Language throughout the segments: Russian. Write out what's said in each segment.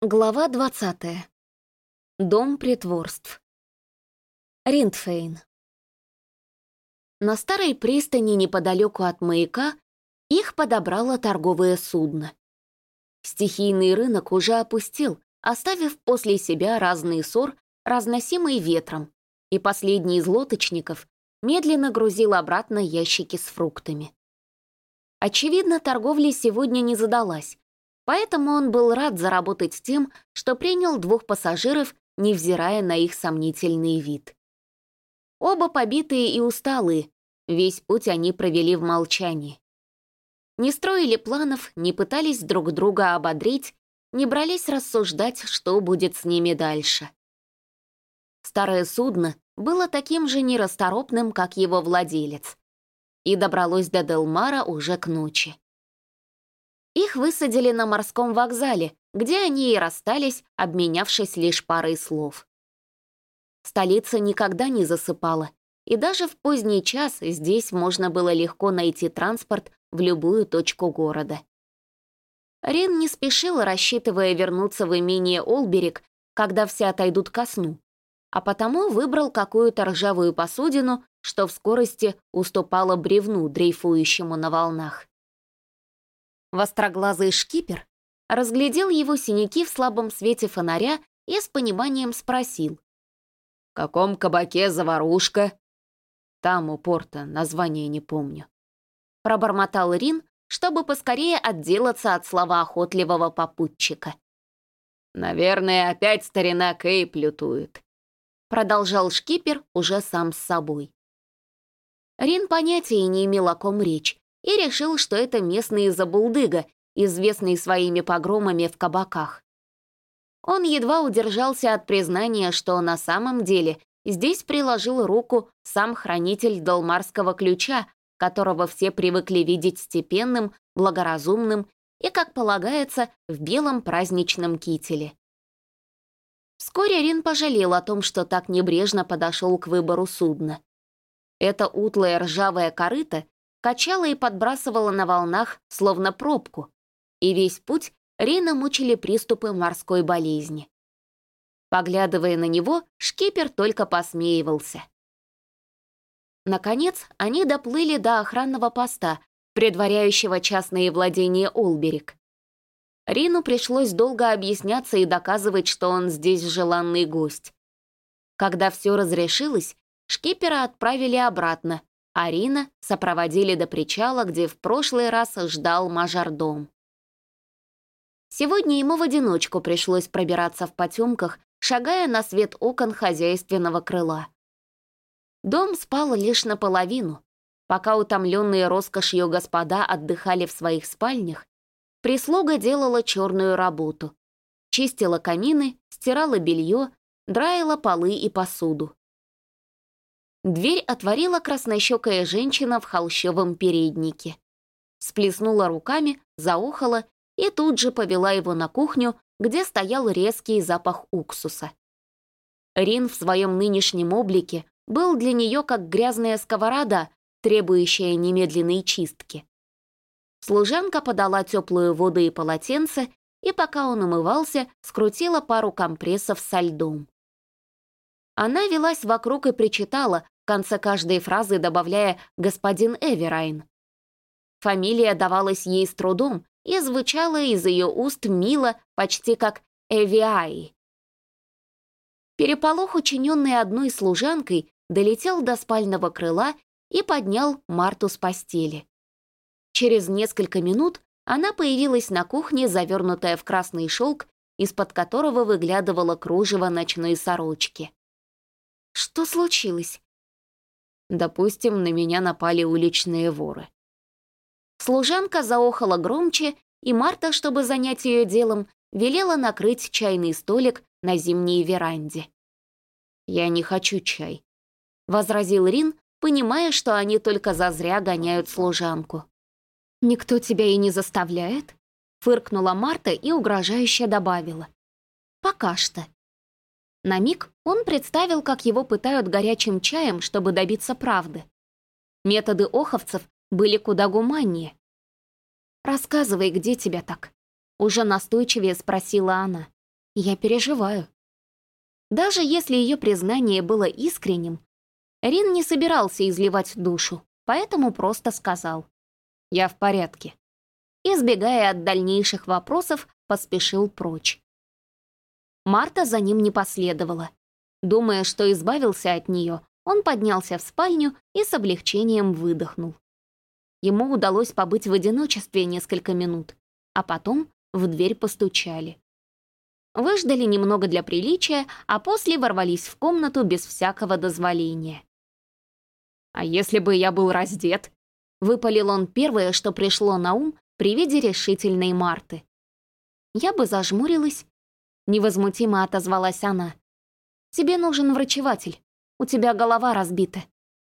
Глава 20. Дом притворств. Риндфейн. На старой пристани неподалеку от маяка их подобрало торговое судно. Стихийный рынок уже опустел, оставив после себя разный ссор, разносимый ветром, и последний из лодочников медленно грузил обратно ящики с фруктами. Очевидно, торговля сегодня не задалась, поэтому он был рад заработать тем, что принял 2 пассажиров, невзирая на их сомнительный вид. Оба побитые и усталые, весь путь они провели в молчании. Не строили планов, не пытались друг друга ободрить, не брались рассуждать, что будет с ними дальше. Старое судно было таким же нерасторопным, как его владелец, и добралось до Делмара уже к ночи. Их высадили на морском вокзале, где они и расстались, обменявшись лишь парой слов. Столица никогда не засыпала, и даже в поздний час здесь можно было легко найти транспорт в любую точку города. Рин не спешила, рассчитывая вернуться в имение Олберик, когда все отойдут ко сну, а потому выбрал какую-то ржавую посудину, что в скорости уступала бревну, дрейфующему на волнах. Востроглазый шкипер разглядел его синяки в слабом свете фонаря и с пониманием спросил: «В каком кабаке заварушка?» «Там, у порта, название не помню». Пробормотал Рин, чтобы поскорее отделаться от словоохотливого попутчика. «Наверное, опять старина Кейп лютует», — продолжал шкипер уже сам с собой. Рин понятия не имел, о ком речь, и решил, что это местный забулдыга, известный своими погромами в кабаках. Он едва удержался от признания, что на самом деле здесь приложил руку сам хранитель Долмарского ключа, которого все привыкли видеть степенным, благоразумным и, как полагается, в белом праздничном кителе. Вскоре Рин пожалел о том, что так небрежно подошел к выбору судна. Это утлое ржавое корыто качало и подбрасывало на волнах, словно пробку, и весь путь Рина мучили приступы морской болезни. Поглядывая на него, шкипер только посмеивался. Наконец, они доплыли до охранного поста, предваряющего частные владения Олберик. Рину пришлось долго объясняться и доказывать, что он здесь желанный гость. Когда все разрешилось, шкипера отправили обратно, а Рина сопроводили до причала, где в прошлый раз ждал мажордом. Сегодня ему в одиночку пришлось пробираться в потемках, шагая на свет окон хозяйственного крыла. Дом спал лишь наполовину. Пока утомленные роскошью господа отдыхали в своих спальнях, прислуга делала черную работу. Чистила камины, стирала белье, драила полы и посуду. Дверь отворила краснощекая женщина в холщовом переднике. Сплеснула руками, заохала и тут же повела его на кухню, где стоял резкий запах уксуса. Рин в своем нынешнем облике был для нее как грязная сковорода, требующая немедленной чистки. Служанка подала теплую воду и полотенце, и пока он умывался, скрутила пару компрессов со льдом. Она велась вокруг и причитала, в конце каждой фразы добавляя «господин Эверайн». Фамилия давалась ей с трудом и звучала из ее уст мило, почти как «Эвиаи». Переполох, учиненный одной служанкой, долетел до спального крыла и поднял Марту с постели. Через несколько минут она появилась на кухне, завернутая в красный шелк, из-под которого выглядывало кружево ночной сорочки. «Что случилось?» «Допустим, на меня напали уличные воры». Служанка заохала громче, и Марта, чтобы занять ее делом, велела накрыть чайный столик на зимней веранде. «Я не хочу чай», — возразил Рин, понимая, что они только зазря гоняют служанку. «Никто тебя и не заставляет?» — фыркнула Марта и угрожающе добавила. «Пока что». На миг он представил, как его пытают горячим чаем, чтобы добиться правды. Методы оховцев были куда гуманнее. «Рассказывай, где тебя так?» — уже настойчивее спросила она. Я переживаю. Даже если ее признание было искренним, Рин не собирался изливать душу, поэтому просто сказал: «Я в порядке». Избегая от дальнейших вопросов, поспешил прочь. Марта за ним не последовала. Думая, что избавился от нее, он поднялся в спальню и с облегчением выдохнул. Ему удалось побыть в одиночестве несколько минут, а потом в дверь постучали. Выждали немного для приличия, а после ворвались в комнату без всякого дозволения. «А если бы я был раздет?» — выпалил он первое, что пришло на ум при виде решительной Марты. Я бы зажмурилась. Невозмутимо отозвалась она. «Тебе нужен врачеватель. У тебя голова разбита».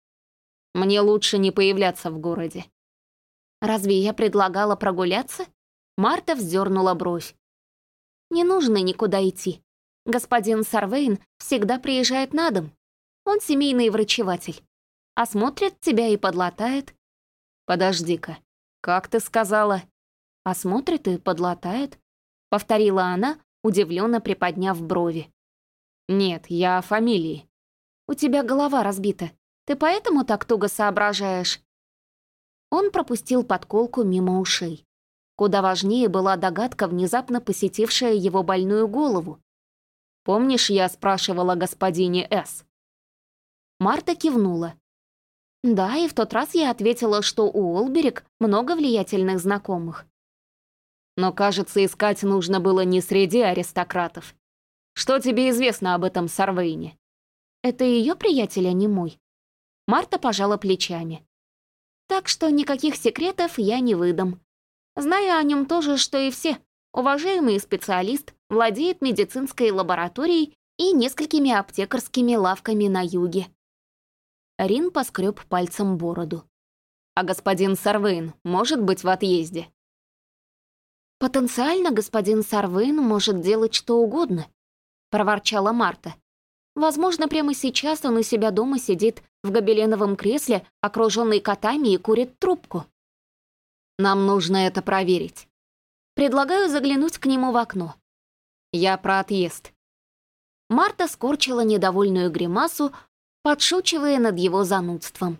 «Мне лучше не появляться в городе». «Разве я предлагала прогуляться?» Марта вздернула бровь. «Не нужно никуда идти. Господин Сарвейн всегда приезжает на дом. Он семейный врачеватель. Осмотрит тебя и подлатает». «Подожди-ка, как ты сказала?» «Осмотрит и подлатает», — повторила она, удивленно приподняв брови. «Нет, я о фамилии». «У тебя голова разбита. Ты поэтому так туго соображаешь?» Он пропустил подколку мимо ушей. Куда важнее была догадка, внезапно посетившая его больную голову. «Помнишь, я спрашивала о господине С?» Марта кивнула. «Да, и в тот раз я ответила, что у Олберик много влиятельных знакомых». «Но, кажется, искать нужно было не среди аристократов. Что тебе известно об этом Сарвейне?» «Это ее приятель, а не мой». Марта пожала плечами. «Так что никаких секретов я не выдам. Знаю о нем тоже, что и все. Уважаемый специалист, владеет медицинской лабораторией и несколькими аптекарскими лавками на юге». Рин поскреб пальцем бороду. «А господин Сарвейн может быть в отъезде?» «Потенциально господин Сарвейн может делать что угодно», — проворчала Марта. «Возможно, прямо сейчас он у себя дома сидит в гобеленовом кресле, окруженный котами, и курит трубку». «Нам нужно это проверить. Предлагаю заглянуть к нему в окно». «Я про отъезд». Марта скорчила недовольную гримасу, подшучивая над его занудством.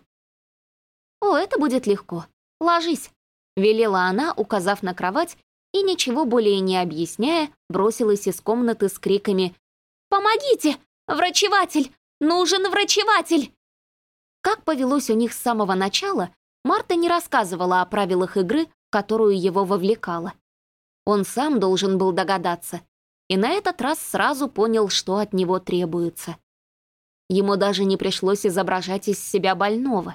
«О, это будет легко. Ложись», — велела она, указав на кровать, и, ничего более не объясняя, бросилась из комнаты с криками: «Помогите! Врачеватель! Нужен врачеватель!» Как повелось у них с самого начала, Марта не рассказывала о правилах игры, в которую его вовлекала. Он сам должен был догадаться, и на этот раз сразу понял, что от него требуется. Ему даже не пришлось изображать из себя больного.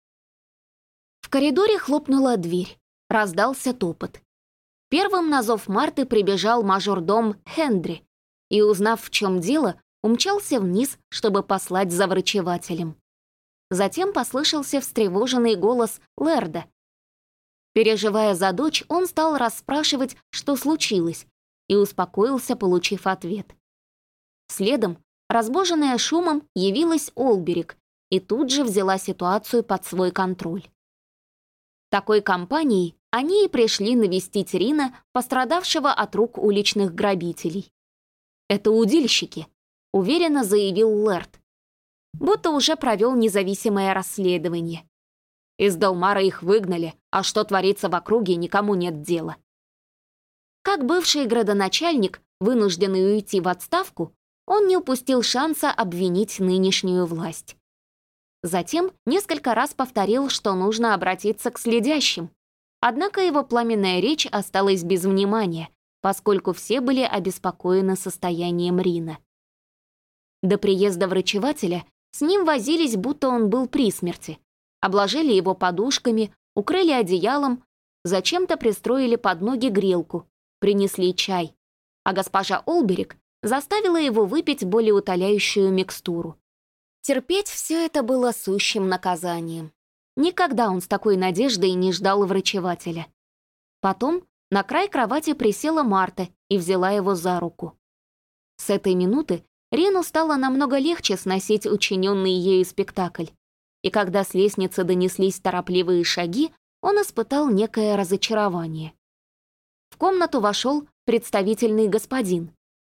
В коридоре хлопнула дверь, раздался топот. Первым на зов Марты прибежал мажордом Хендри и, узнав, в чем дело, умчался вниз, чтобы послать за врачевателем. Затем послышался встревоженный голос Лерда. Переживая за дочь, он стал расспрашивать, что случилось, и успокоился, получив ответ. Следом, разбуженная шумом, явилась Олберик и тут же взяла ситуацию под свой контроль. Такой компанией они и пришли навестить Рина, пострадавшего от рук уличных грабителей. «Это удильщики», — уверенно заявил Лерд, будто уже провел независимое расследование. Из Далмара их выгнали, а что творится в округе, никому нет дела. Как бывший градоначальник, вынужденный уйти в отставку, он не упустил шанса обвинить нынешнюю власть. Затем несколько раз повторил, что нужно обратиться к следящим. Однако его пламенная речь осталась без внимания, поскольку все были обеспокоены состоянием Рина. До приезда врачевателя с ним возились, будто он был при смерти. Обложили его подушками, укрыли одеялом, зачем-то пристроили под ноги грелку, принесли чай, а госпожа Олберик заставила его выпить болеутоляющую микстуру. Терпеть все это было сущим наказанием. Никогда он с такой надеждой не ждал врачевателя. Потом на край кровати присела Марта и взяла его за руку. С этой минуты Рину стало намного легче сносить учиненный ею спектакль, и когда с лестницы донеслись торопливые шаги, он испытал некое разочарование. В комнату вошел представительный господин.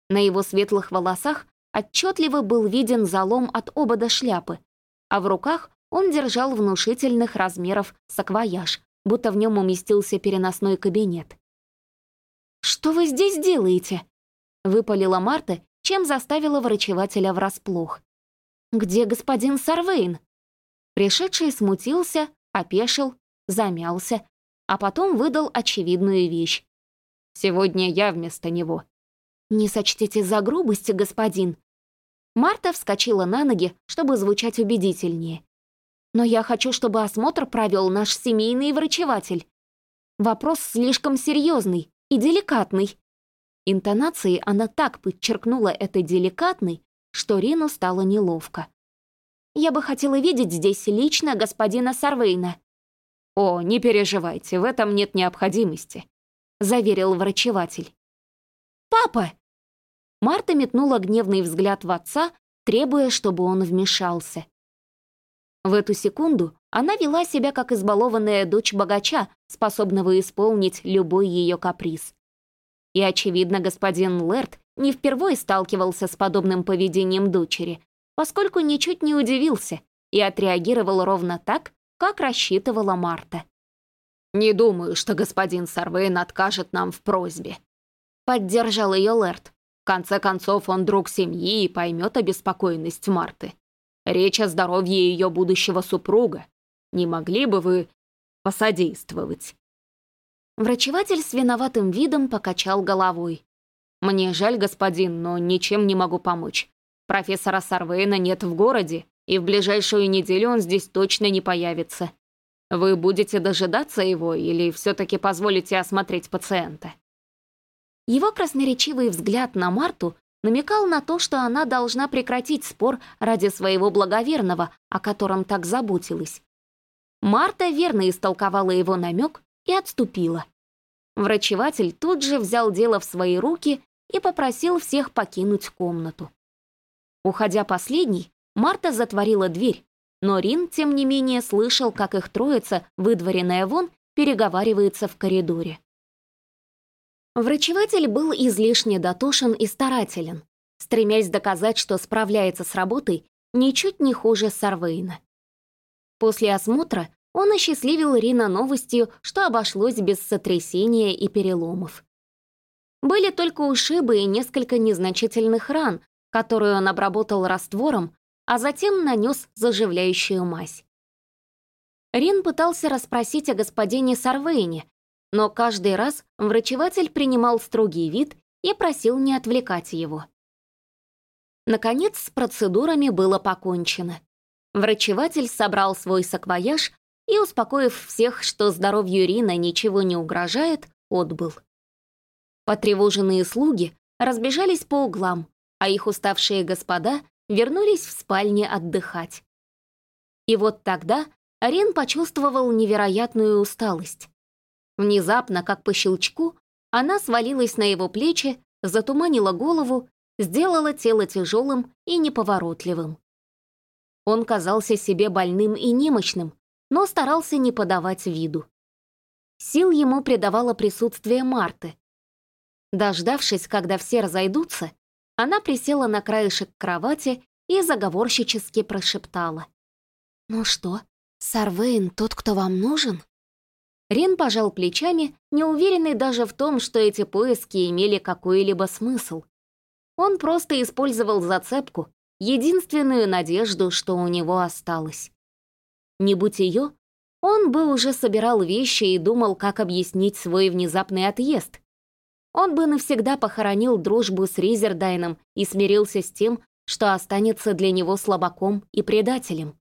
На его светлых волосах отчетливо был виден залом от обода шляпы, а в руках он держал внушительных размеров саквояж, будто в нем уместился переносной кабинет. «Что вы здесь делаете?» — выпалила Марта, чем заставила врачевателя врасплох. «Где господин Сарвейн?» Пришедший смутился, опешил, замялся, а потом выдал очевидную вещь. «Сегодня я вместо него». «Не сочтите за грубость, господин». Марта вскочила на ноги, чтобы звучать убедительнее. «Но я хочу, чтобы осмотр провел наш семейный врачеватель. Вопрос слишком серьезный и деликатный». Интонацией она так подчеркнула это «деликатный», что Рину стало неловко. «Я бы хотела видеть здесь лично господина Сарвейна». «О, не переживайте, в этом нет необходимости», — заверил врачеватель. «Папа!» Марта метнула гневный взгляд в отца, требуя, чтобы он вмешался. В эту секунду она вела себя как избалованная дочь богача, способного исполнить любой ее каприз. И, очевидно, господин Лэрд не впервой сталкивался с подобным поведением дочери, поскольку ничуть не удивился и отреагировал ровно так, как рассчитывала Марта. «Не думаю, что господин Сарвейн откажет нам в просьбе», — поддержал ее Лэрд. «В конце концов, он друг семьи и поймет обеспокоенность Марты. Речь о здоровье ее будущего супруга. Не могли бы вы посодействовать?» Врачеватель с виноватым видом покачал головой. «Мне жаль, господин, но ничем не могу помочь. Профессора Сарвейна нет в городе, и в ближайшую неделю он здесь точно не появится. Вы будете дожидаться его или все-таки позволите осмотреть пациента?» Его красноречивый взгляд на Марту намекал на то, что она должна прекратить спор ради своего благоверного, о котором так заботилась. Марта верно истолковала его намек и отступила. Врачеватель тут же взял дело в свои руки и попросил всех покинуть комнату. Уходя последней, Марта затворила дверь, но Рин, тем не менее, слышал, как их троица, выдворенная вон, переговаривается в коридоре. Врачеватель был излишне дотошен и старателен, стремясь доказать, что справляется с работой ничуть не хуже Сарвейна. После осмотра он осчастливил Рина новостью, что обошлось без сотрясения и переломов. Были только ушибы и несколько незначительных ран, которые он обработал раствором, а затем нанес заживляющую мазь. Рин пытался расспросить о господине Сарвейне, но каждый раз врачеватель принимал строгий вид и просил не отвлекать его. Наконец, с процедурами было покончено. Врачеватель собрал свой саквояж и, успокоив всех, что здоровью Рина ничего не угрожает, отбыл. Потревоженные слуги разбежались по углам, а их уставшие господа вернулись в спальни отдыхать. И вот тогда Рин почувствовал невероятную усталость. Внезапно, как по щелчку, она свалилась на его плечи, затуманила голову, сделала тело тяжелым и неповоротливым. Он казался себе больным и немощным, но старался не подавать виду. Сил ему придавало присутствие Марты. Дождавшись, когда все разойдутся, она присела на краешек кровати и заговорщически прошептала: «Ну что, Сарвейн тот, кто вам нужен?» Рин пожал плечами, неуверенный даже в том, что эти поиски имели какой-либо смысл. Он просто использовал зацепку, единственную надежду, что у него осталось. Не будь ее, он бы уже собирал вещи и думал, как объяснить свой внезапный отъезд. Он бы навсегда похоронил дружбу с Ризердайном и смирился с тем, что останется для него слабаком и предателем.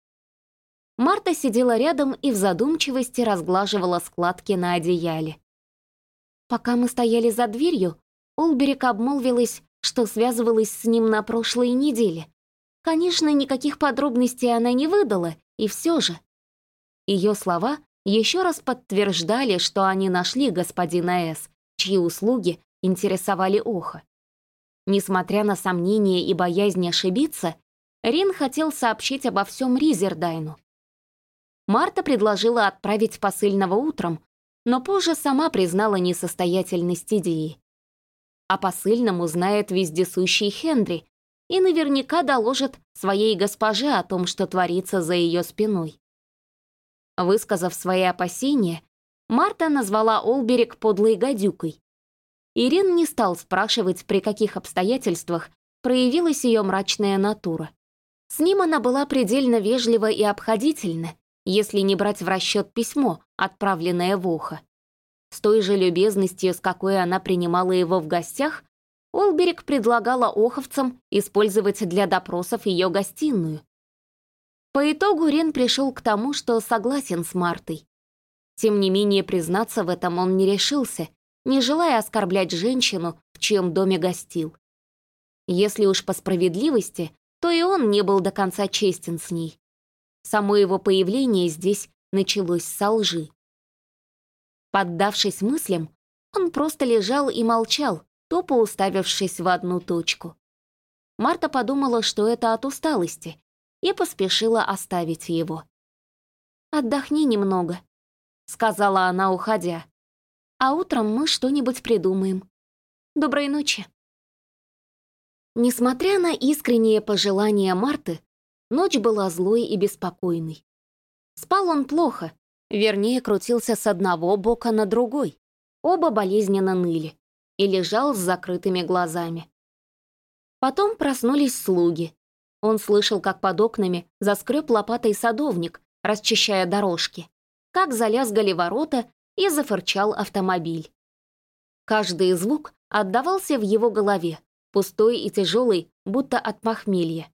Марта сидела рядом и в задумчивости разглаживала складки на одеяле. Пока мы стояли за дверью, Олберик обмолвилась, что связывалась с ним на прошлой неделе. Конечно, никаких подробностей она не выдала, и все же. Ее слова еще раз подтверждали, что они нашли господина С., чьи услуги интересовали Оха. Несмотря на сомнения и боязнь ошибиться, Рин хотел сообщить обо всем Ризердайну. Марта предложила отправить посыльного утром, но позже сама признала несостоятельность идеи. О посыльном узнает вездесущий Хенри и наверняка доложит своей госпоже о том, что творится за ее спиной. Высказав свои опасения, Марта назвала Олберик подлой гадюкой. Ирин не стал спрашивать, при каких обстоятельствах проявилась ее мрачная натура. С ним она была предельно вежлива и обходительна, если не брать в расчет письмо, отправленное в ухо. С той же любезностью, с какой она принимала его в гостях, Олберик предлагала оховцам использовать для допросов ее гостиную. По итогу Рин пришел к тому, что согласен с Мартой. Тем не менее, признаться в этом он не решился, не желая оскорблять женщину, в чьем доме гостил. Если уж по справедливости, то и он не был до конца честен с ней. Само его появление здесь началось со лжи. Поддавшись мыслям, он просто лежал и молчал, тупо уставившись в одну точку. Марта подумала, что это от усталости, и поспешила оставить его. «Отдохни немного», — сказала она, уходя. «А утром мы что-нибудь придумаем. Доброй ночи». Несмотря на искренние пожелания Марты, ночь была злой и беспокойной. Спал он плохо, вернее, крутился с одного бока на другой. Оба болезненно ныли и лежал с закрытыми глазами. Потом проснулись слуги. Он слышал, как под окнами заскреб лопатой садовник, расчищая дорожки, как залязгали ворота и зафырчал автомобиль. Каждый звук отдавался в его голове, пустой и тяжелый, будто от похмелья.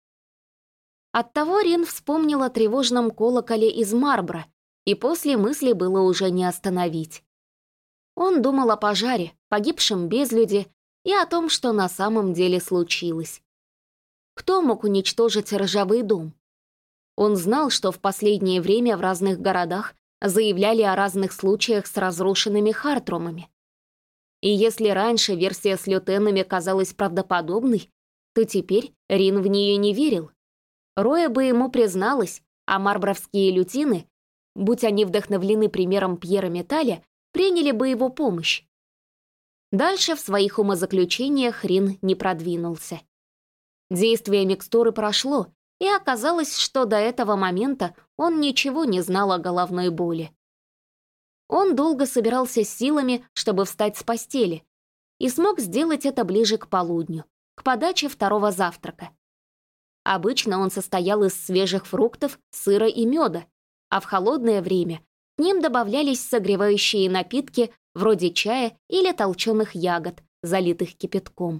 Оттого Рин вспомнил о тревожном колоколе из марбра, и после мысли было уже не остановить. Он думал о пожаре, погибшем безлюде и о том, что на самом деле случилось. Кто мог уничтожить ржавый дом? Он знал, что в последнее время в разных городах заявляли о разных случаях с разрушенными Хартрумами. И если раньше версия с лютенами казалась правдоподобной, то теперь Рин в нее не верил. Роя бы ему призналась, а марбровские лютины, будь они вдохновлены примером Пьера Металя, приняли бы его помощь. Дальше в своих умозаключениях Рин не продвинулся. Действие микстуры прошло, и оказалось, что до этого момента он ничего не знал о головной боли. Он долго собирался с силами, чтобы встать с постели, и смог сделать это ближе к полудню, к подаче второго завтрака. Обычно он состоял из свежих фруктов, сыра и меда, а в холодное время к ним добавлялись согревающие напитки вроде чая или толченых ягод, залитых кипятком.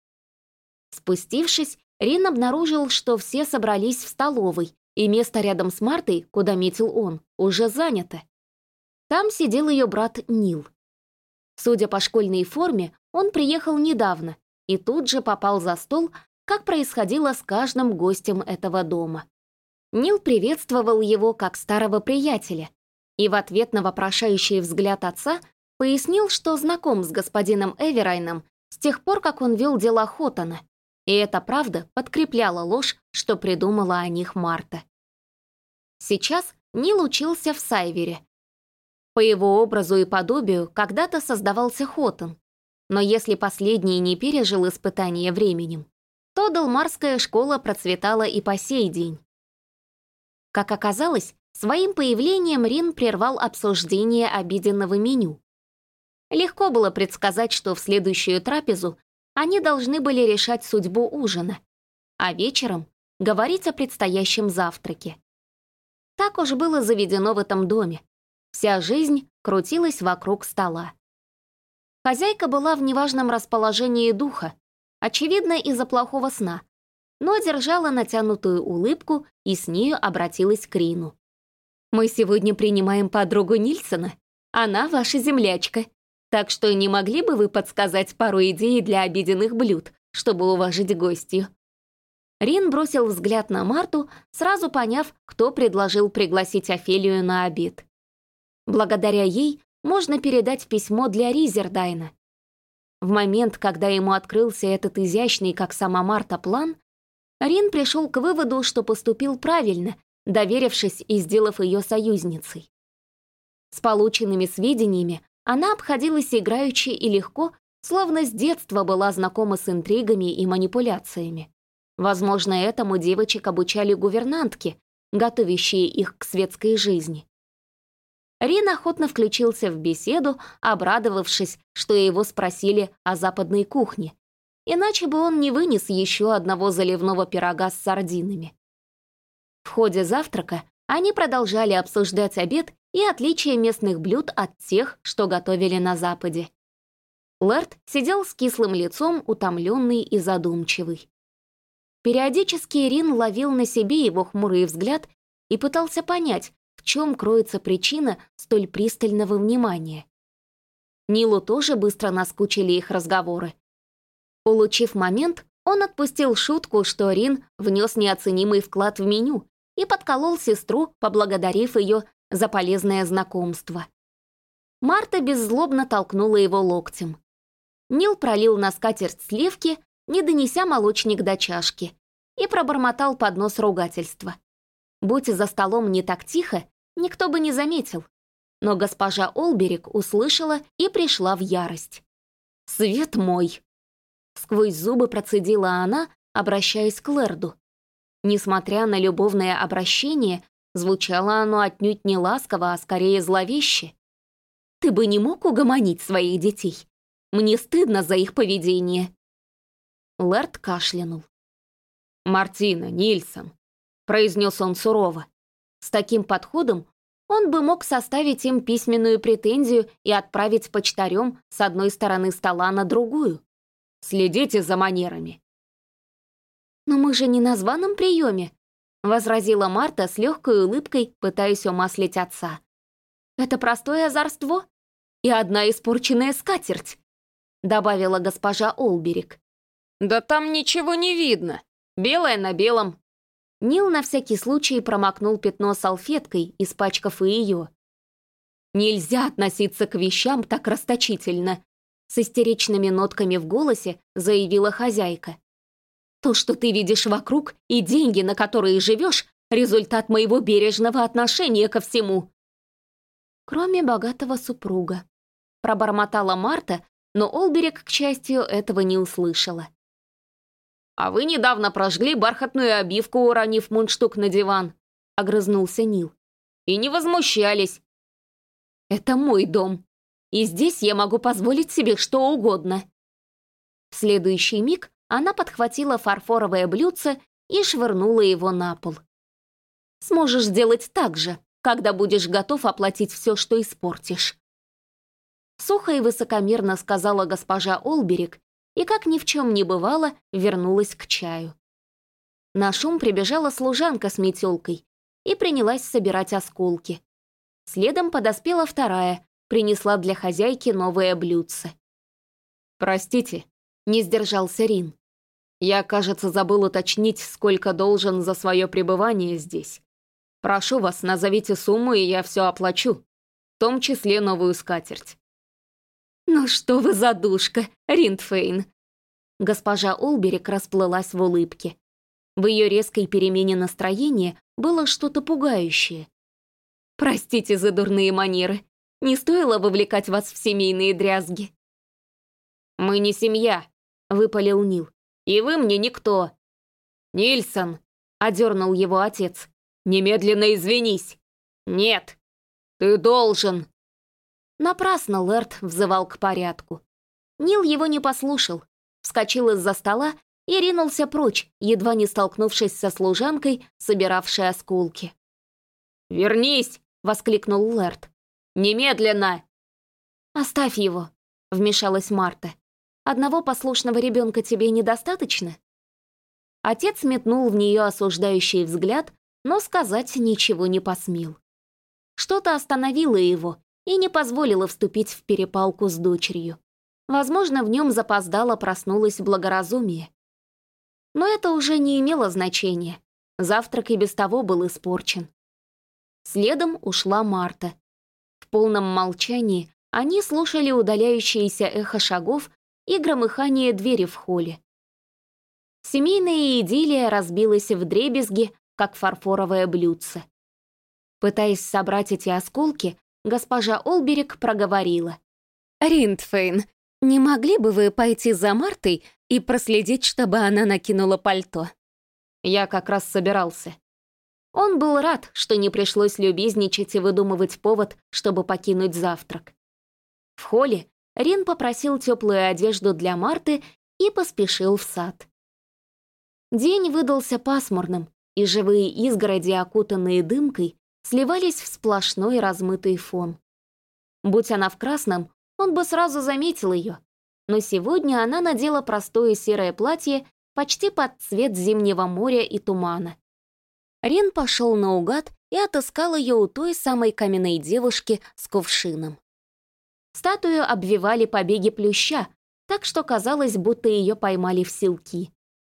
Спустившись, Рин обнаружил, что все собрались в столовой, и место рядом с Мартой, куда метил он, уже занято. Там сидел ее брат Нил. Судя по школьной форме, он приехал недавно и тут же попал за стол, как происходило с каждым гостем этого дома. Нил приветствовал его как старого приятеля и в ответ на вопрошающий взгляд отца пояснил, что знаком с господином Эверайном с тех пор, как он вел дела Хоттона, и эта правда подкрепляла ложь, что придумала о них Марта. Сейчас Нил учился в Сайвере. По его образу и подобию когда-то создавался Хоттон, но если последний не пережил испытания временем, то Далмарская школа процветала и по сей день. Как оказалось, своим появлением Рин прервал обсуждение обеденного меню. Легко было предсказать, что в следующую трапезу они должны были решать судьбу ужина, а вечером говорить о предстоящем завтраке. Так уж было заведено в этом доме. Вся жизнь крутилась вокруг стола. Хозяйка была в неважном расположении духа, очевидно, из-за плохого сна, но держала натянутую улыбку и с нею обратилась к Рину. «Мы сегодня принимаем подругу Нильсона. Она ваша землячка. Так что не могли бы вы подсказать пару идей для обеденных блюд, чтобы уважить гостью?» Рин бросил взгляд на Марту, сразу поняв, кто предложил пригласить Офелию на обед. Благодаря ей можно передать письмо для Ризердайна. В момент, когда ему открылся этот изящный, как сама Марта, план, Рин пришел к выводу, что поступил правильно, доверившись и сделав ее союзницей. С полученными сведениями она обходилась играючи и легко, словно с детства была знакома с интригами и манипуляциями. Возможно, этому девочек обучали гувернантки, готовящие их к светской жизни. Рин охотно включился в беседу, обрадовавшись, что его спросили о западной кухне, иначе бы он не вынес еще одного заливного пирога с сардинами. В ходе завтрака они продолжали обсуждать обед и отличия местных блюд от тех, что готовили на Западе. Лэрд сидел с кислым лицом, утомленный и задумчивый. Периодически Рин ловил на себе его хмурый взгляд и пытался понять, в чем кроется причина столь пристального внимания. Нилу тоже быстро наскучили их разговоры. Улучив момент, он отпустил шутку, что Рин внес неоценимый вклад в меню и подколол сестру, поблагодарив ее за полезное знакомство. Марта беззлобно толкнула его локтем. Нил пролил на скатерть сливки, не донеся молочник до чашки, и пробормотал под нос ругательства. Будь за столом не так тихо, никто бы не заметил. Но госпожа Олберик услышала и пришла в ярость. «Свет мой!» Сквозь зубы процедила она, обращаясь к Лэрду. Несмотря на любовное обращение, звучало оно отнюдь не ласково, а скорее зловеще. «Ты бы не мог угомонить своих детей? Мне стыдно за их поведение». Лэрд кашлянул. «Мартина, Нильсон», — произнес он сурово. С таким подходом он бы мог составить им письменную претензию и отправить почтарем с одной стороны стола на другую. «Следите за манерами». «Но мы же не на званом приеме», — возразила Марта с легкой улыбкой, пытаясь умаслить отца. «Это простое озорство и одна испорченная скатерть», — добавила госпожа Олберик. «Да там ничего не видно. Белое на белом». Нил на всякий случай промокнул пятно салфеткой, испачкав и ее. «Нельзя относиться к вещам так расточительно», — с истеричными нотками в голосе заявила хозяйка. «То, что ты видишь вокруг, и деньги, на которые живешь, результат моего бережного отношения ко всему». «Кроме богатого супруга», — пробормотала Марта, но Олберик, к счастью, этого не услышала. «А вы недавно прожгли бархатную обивку, уронив мундштук на диван», — огрызнулся Нил. «И не возмущались». «Это мой дом, и здесь я могу позволить себе что угодно». В следующий миг она подхватила фарфоровое блюдце и швырнула его на пол. «Сможешь сделать так же, когда будешь готов оплатить все, что испортишь». Сухо и высокомерно сказала госпожа Олберик, и, как ни в чем не бывало, вернулась к чаю. На шум прибежала служанка с метелкой и принялась собирать осколки. Следом подоспела вторая, принесла для хозяйки новое блюдце. «Простите», — не сдержался Рин. «Я, кажется, забыл уточнить, сколько должен за свое пребывание здесь. Прошу вас, назовите сумму, и я все оплачу, в том числе новую скатерть». «Ну что вы за душка, Риндфейн!» Госпожа Олберик расплылась в улыбке. В ее резкой перемене настроения было что-то пугающее. «Простите за дурные манеры. Не стоило вовлекать вас в семейные дрязги». «Мы не семья», — выпалил Нил. «И вы мне никто». «Нильсон!» — одернул его отец. «Немедленно извинись». «Нет». «Ты должен». Напрасно Лэрд взывал к порядку. Нил его не послушал, вскочил из-за стола и ринулся прочь, едва не столкнувшись со служанкой, собиравшей осколки. «Вернись!» — воскликнул Лэрд. «Немедленно!» «Оставь его», — вмешалась Марта. «Одного послушного ребенка тебе недостаточно?» Отец метнул в нее осуждающий взгляд, но сказать ничего не посмел. Что-то остановило его и не позволило вступить в перепалку с дочерью. Возможно, в нем запоздало проснулось благоразумие. Но это уже не имело значения. Завтрак и без того был испорчен. Следом ушла Марта. В полном молчании они слушали удаляющееся эхо шагов и громыхание двери в холле. Семейная идиллия разбилась вдребезги, как фарфоровое блюдце. Пытаясь собрать эти осколки, госпожа Олберик проговорила. «Риндфейн, «Не могли бы вы пойти за Мартой и проследить, чтобы она накинула пальто?» Я как раз собирался. Он был рад, что не пришлось любезничать и выдумывать повод, чтобы покинуть завтрак. В холле Рин попросил теплую одежду для Марты и поспешил в сад. День выдался пасмурным, и живые изгороди, окутанные дымкой, сливались в сплошной размытый фон. Будь она в красном, он бы сразу заметил ее, но сегодня она надела простое серое платье почти под цвет зимнего моря и тумана. Рин пошел наугад и отыскал ее у той самой каменной девушки с кувшином. Статую обвивали побеги плюща, так что казалось, будто ее поймали в селки.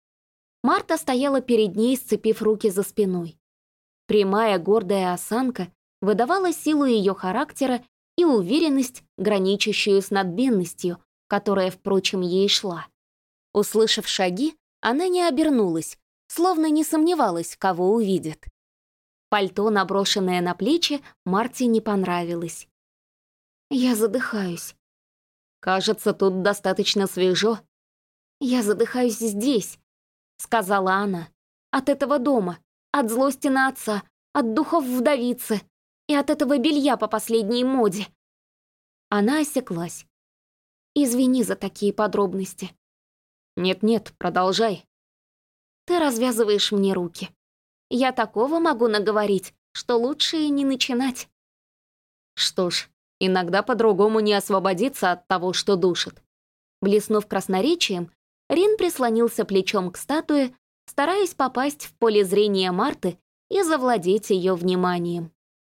Марта стояла перед ней, сцепив руки за спиной. Прямая гордая осанка выдавала силу ее характера и уверенность, граничащую с надменностью, которая, впрочем, ей шла. Услышав шаги, она не обернулась, словно не сомневалась, кого увидит. Пальто, наброшенное на плечи, Марте не понравилось. «Я задыхаюсь. Кажется, тут достаточно свежо. Я задыхаюсь здесь», — сказала она. «От этого дома, от злости на отца, от духов вдовицы и от этого белья по последней моде». Она осеклась. «Извини за такие подробности». «Нет-нет, продолжай». «Ты развязываешь мне руки. Я такого могу наговорить, что лучше и не начинать». «Что ж, иногда по-другому не освободиться от того, что душит». Блеснув красноречием, Рин прислонился плечом к статуе, стараясь попасть в поле зрения Марты и завладеть ее вниманием.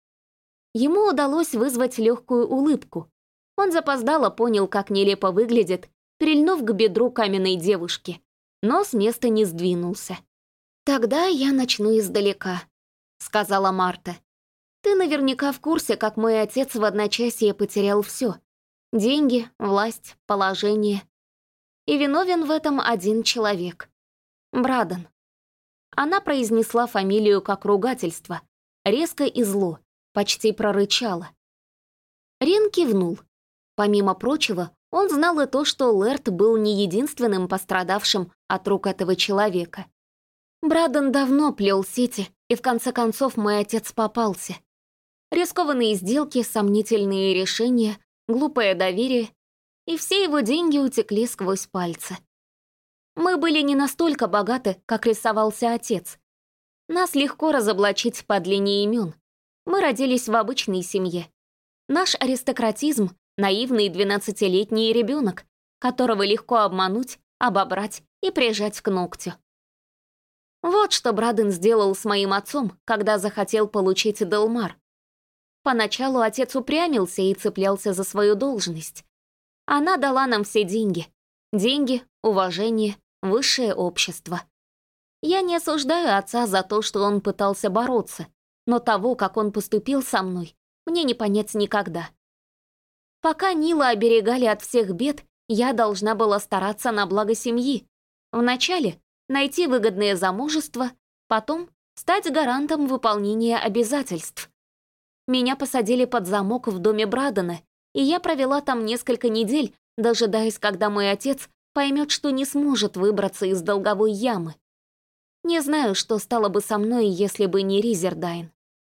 Ему удалось вызвать легкую улыбку. Он запоздало понял, как нелепо выглядит, прильнув к бедру каменной девушки, но с места не сдвинулся. «Тогда я начну издалека», — сказала Марта. «Ты наверняка в курсе, как мой отец в одночасье потерял все: деньги, власть, положение. И виновен в этом один человек — Браден». Она произнесла фамилию как ругательство, резко и зло, почти прорычала. Рин кивнул. Помимо прочего, он знал и то, что Лэрд был не единственным пострадавшим от рук этого человека. Браден давно плел сети, и в конце концов мой отец попался. Рискованные сделки, сомнительные решения, глупое доверие, и все его деньги утекли сквозь пальцы. Мы были не настолько богаты, как рисовался отец. Нас легко разоблачить по длине имен. Мы родились в обычной семье. Наш аристократизм — наивный 12-летний ребенок, которого легко обмануть, обобрать и прижать к ногтю. Вот что Браден сделал с моим отцом, когда захотел получить Делмар. Поначалу отец упрямился и цеплялся за свою должность. Она дала нам все деньги. Деньги, уважение, высшее общество. Я не осуждаю отца за то, что он пытался бороться, но того, как он поступил со мной, мне не понять никогда. Пока Нила оберегали от всех бед, я должна была стараться на благо семьи. Вначале найти выгодное замужество, потом стать гарантом выполнения обязательств. Меня посадили под замок в доме Брадена, и я провела там несколько недель, дожидаясь, когда мой отец поймет, что не сможет выбраться из долговой ямы. Не знаю, что стало бы со мной, если бы не Ризердайн.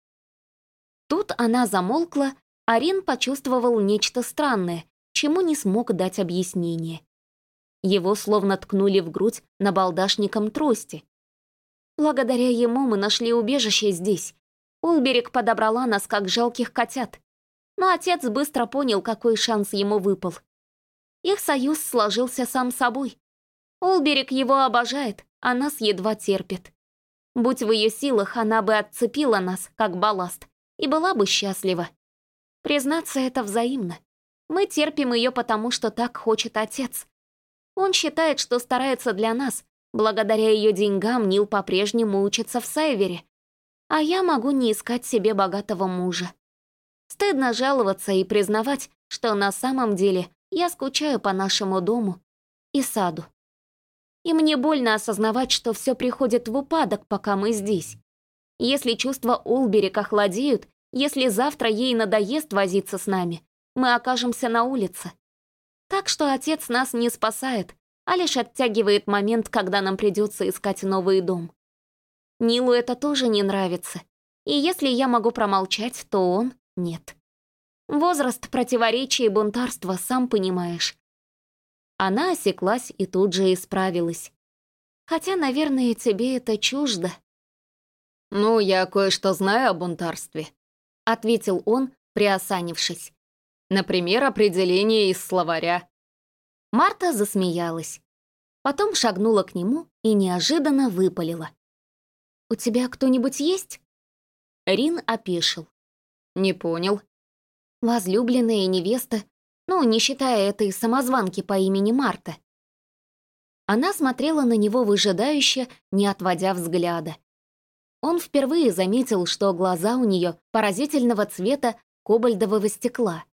Тут она замолкла, а Рин почувствовал нечто странное, чему не смог дать объяснение. Его словно ткнули в грудь набалдашником трости. Благодаря ему мы нашли убежище здесь. Улберик подобрала нас, как жалких котят. Но отец быстро понял, какой шанс ему выпал. Их союз сложился сам собой. Улберик его обожает, а нас едва терпит. Будь в ее силах, она бы отцепила нас, как балласт, и была бы счастлива. Признаться, это взаимно. Мы терпим ее, потому что так хочет отец. Он считает, что старается для нас. Благодаря ее деньгам Нил по-прежнему учится в Сайвере. А я могу не искать себе богатого мужа. Стыдно жаловаться и признавать, что на самом деле я скучаю по нашему дому и саду. И мне больно осознавать, что все приходит в упадок, пока мы здесь. Если чувства Улберик охладеют, если завтра ей надоест возиться с нами, мы окажемся на улице. Так что отец нас не спасает, а лишь оттягивает момент, когда нам придется искать новый дом. Нилу это тоже не нравится, и если я могу промолчать, то он — нет. Возраст противоречия и бунтарства, сам понимаешь. Она осеклась и тут же исправилась. Хотя, наверное, тебе это чуждо. «Ну, я кое-что знаю о бунтарстве», — ответил он, приосанившись. «Например, определение из словаря». Марта засмеялась. Потом шагнула к нему и неожиданно выпалила. «У тебя кто-нибудь есть?» Рин опешил. «Не понял». Возлюбленная невеста, ну, не считая этой самозванки по имени Марта. Она смотрела на него выжидающе, не отводя взгляда. Он впервые заметил, что глаза у нее поразительного цвета кобальдового стекла.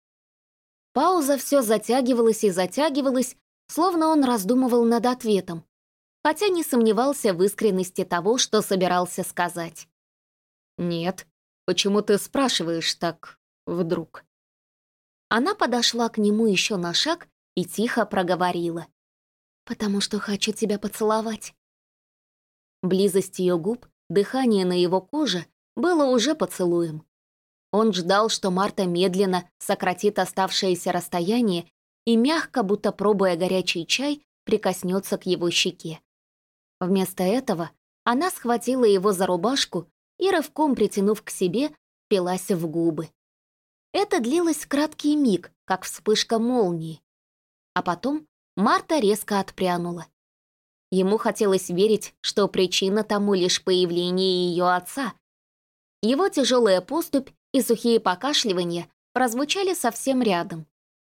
Пауза все затягивалась и затягивалась, словно он раздумывал над ответом, хотя не сомневался в искренности того, что собирался сказать. «Нет. Почему ты спрашиваешь так вдруг?» Она подошла к нему еще на шаг и тихо проговорила. «Потому что хочу тебя поцеловать». Близость ее губ, дыхание на его коже было уже поцелуем. Он ждал, что Марта медленно сократит оставшееся расстояние и мягко, будто пробуя горячий чай, прикоснется к его щеке. Вместо этого она схватила его за рубашку и, рывком притянув к себе, впилась в губы. Это длилось краткий миг, как вспышка молнии. А потом Марта резко отпрянула. Ему хотелось верить, что причина тому лишь появление ее отца. Его тяжелая поступь и сухие покашливания прозвучали совсем рядом.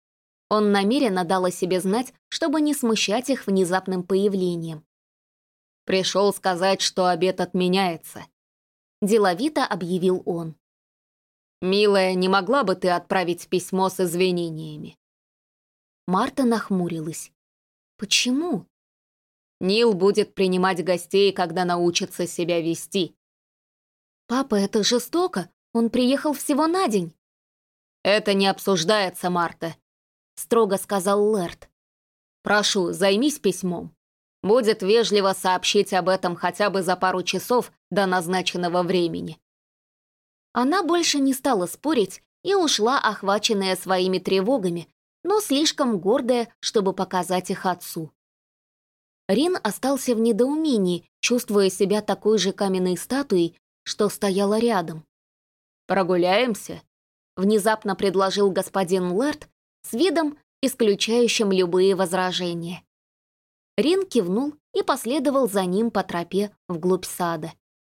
Он намеренно дал о себе знать, чтобы не смущать их внезапным появлением. «Пришел сказать, что обед отменяется», — деловито объявил он. «Милая, не могла бы ты отправить письмо с извинениями?» Марта нахмурилась. «Почему?» «Нил будет принимать гостей, когда научится себя вести». «Папа, это жестоко. Он приехал всего на день». «Это не обсуждается, Марта», — строго сказал Лэрд. «Прошу, займись письмом. Будет вежливо сообщить об этом хотя бы за пару часов до назначенного времени». Она больше не стала спорить и ушла, охваченная своими тревогами, но слишком гордая, чтобы показать их отцу. Рин остался в недоумении, чувствуя себя такой же каменной статуей, что стояла рядом. «Прогуляемся?» — внезапно предложил господин Лэрд с видом, исключающим любые возражения. Рин кивнул и последовал за ним по тропе вглубь сада.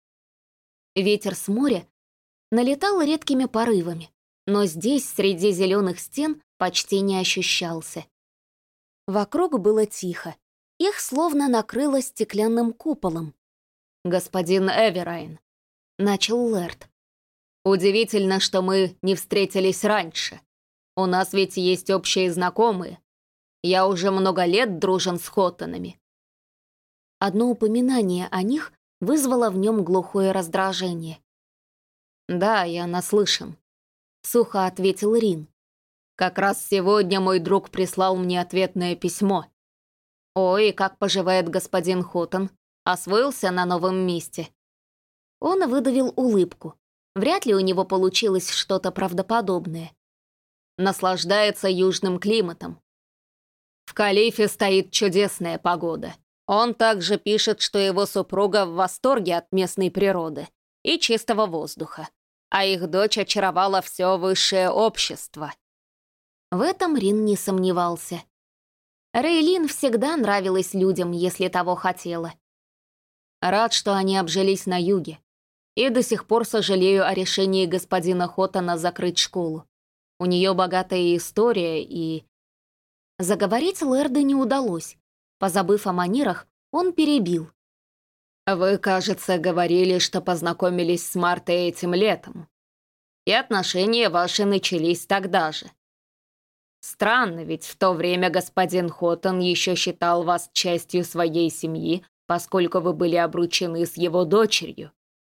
Ветер с моря налетал редкими порывами, но здесь, среди зеленых стен, почти не ощущался. Вокруг было тихо. Их словно накрыло стеклянным куполом. «Господин Эверайн», — начал Лэрд. «Удивительно, что мы не встретились раньше. У нас ведь есть общие знакомые. Я уже много лет дружен с Хоттонами». Одно упоминание о них вызвало в нем глухое раздражение. «Да, я наслышан», — сухо ответил Рин. «Как раз сегодня мой друг прислал мне ответное письмо. Ой, как поживает господин Хоттон? Освоился на новом месте?» Он выдавил улыбку. Вряд ли у него получилось что-то правдоподобное. «Наслаждается южным климатом. В Калифе стоит чудесная погода. Он также пишет, что его супруга в восторге от местной природы и чистого воздуха, а их дочь очаровала все высшее общество». В этом Рин не сомневался. Рейлин всегда нравилась людям, если того хотела. Рад, что они обжились на юге. И до сих пор сожалею о решении господина Хоттона закрыть школу. У нее богатая история и... Заговорить Лэрду не удалось. Позабыв о манерах, он перебил. «Вы, кажется, говорили, что познакомились с Мартой этим летом. И отношения ваши начались тогда же. Странно, ведь в то время господин Хоттон еще считал вас частью своей семьи, поскольку вы были обручены с его дочерью».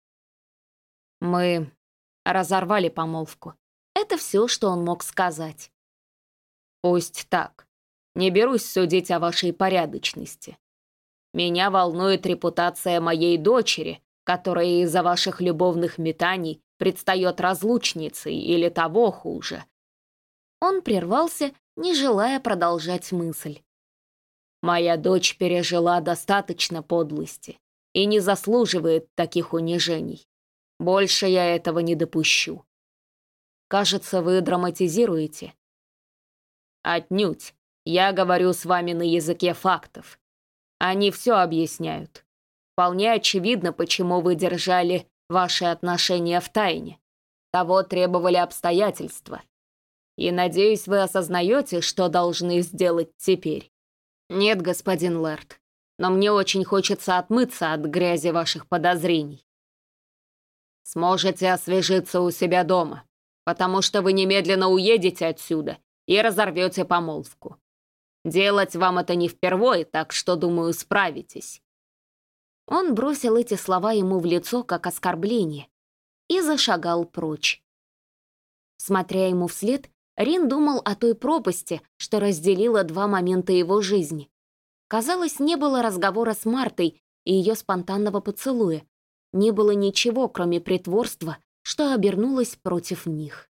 «Мы разорвали помолвку». Это все, что он мог сказать. «Пусть так. Не берусь судить о вашей порядочности. Меня волнует репутация моей дочери, которая из-за ваших любовных метаний предстает разлучницей или того хуже». Он прервался, не желая продолжать мысль. «Моя дочь пережила достаточно подлости и не заслуживает таких унижений. Больше я этого не допущу. Кажется, вы драматизируете». «Отнюдь. Я говорю с вами на языке фактов. Они все объясняют. Вполне очевидно, почему вы держали ваши отношения в тайне. Того требовали обстоятельства. И, надеюсь, вы осознаете, что должны сделать теперь». «Нет, господин Лэрд, но мне очень хочется отмыться от грязи ваших подозрений». «Сможете освежиться у себя дома, потому что вы немедленно уедете отсюда и разорвете помолвку. Делать вам это не впервой, так что, думаю, справитесь». Он бросил эти слова ему в лицо, как оскорбление, и зашагал прочь. Смотря ему вслед, Рин думал о той пропасти, что разделила два момента его жизни. Казалось, не было разговора с Мартой и ее спонтанного поцелуя. Не было ничего, кроме притворства, что обернулось против них.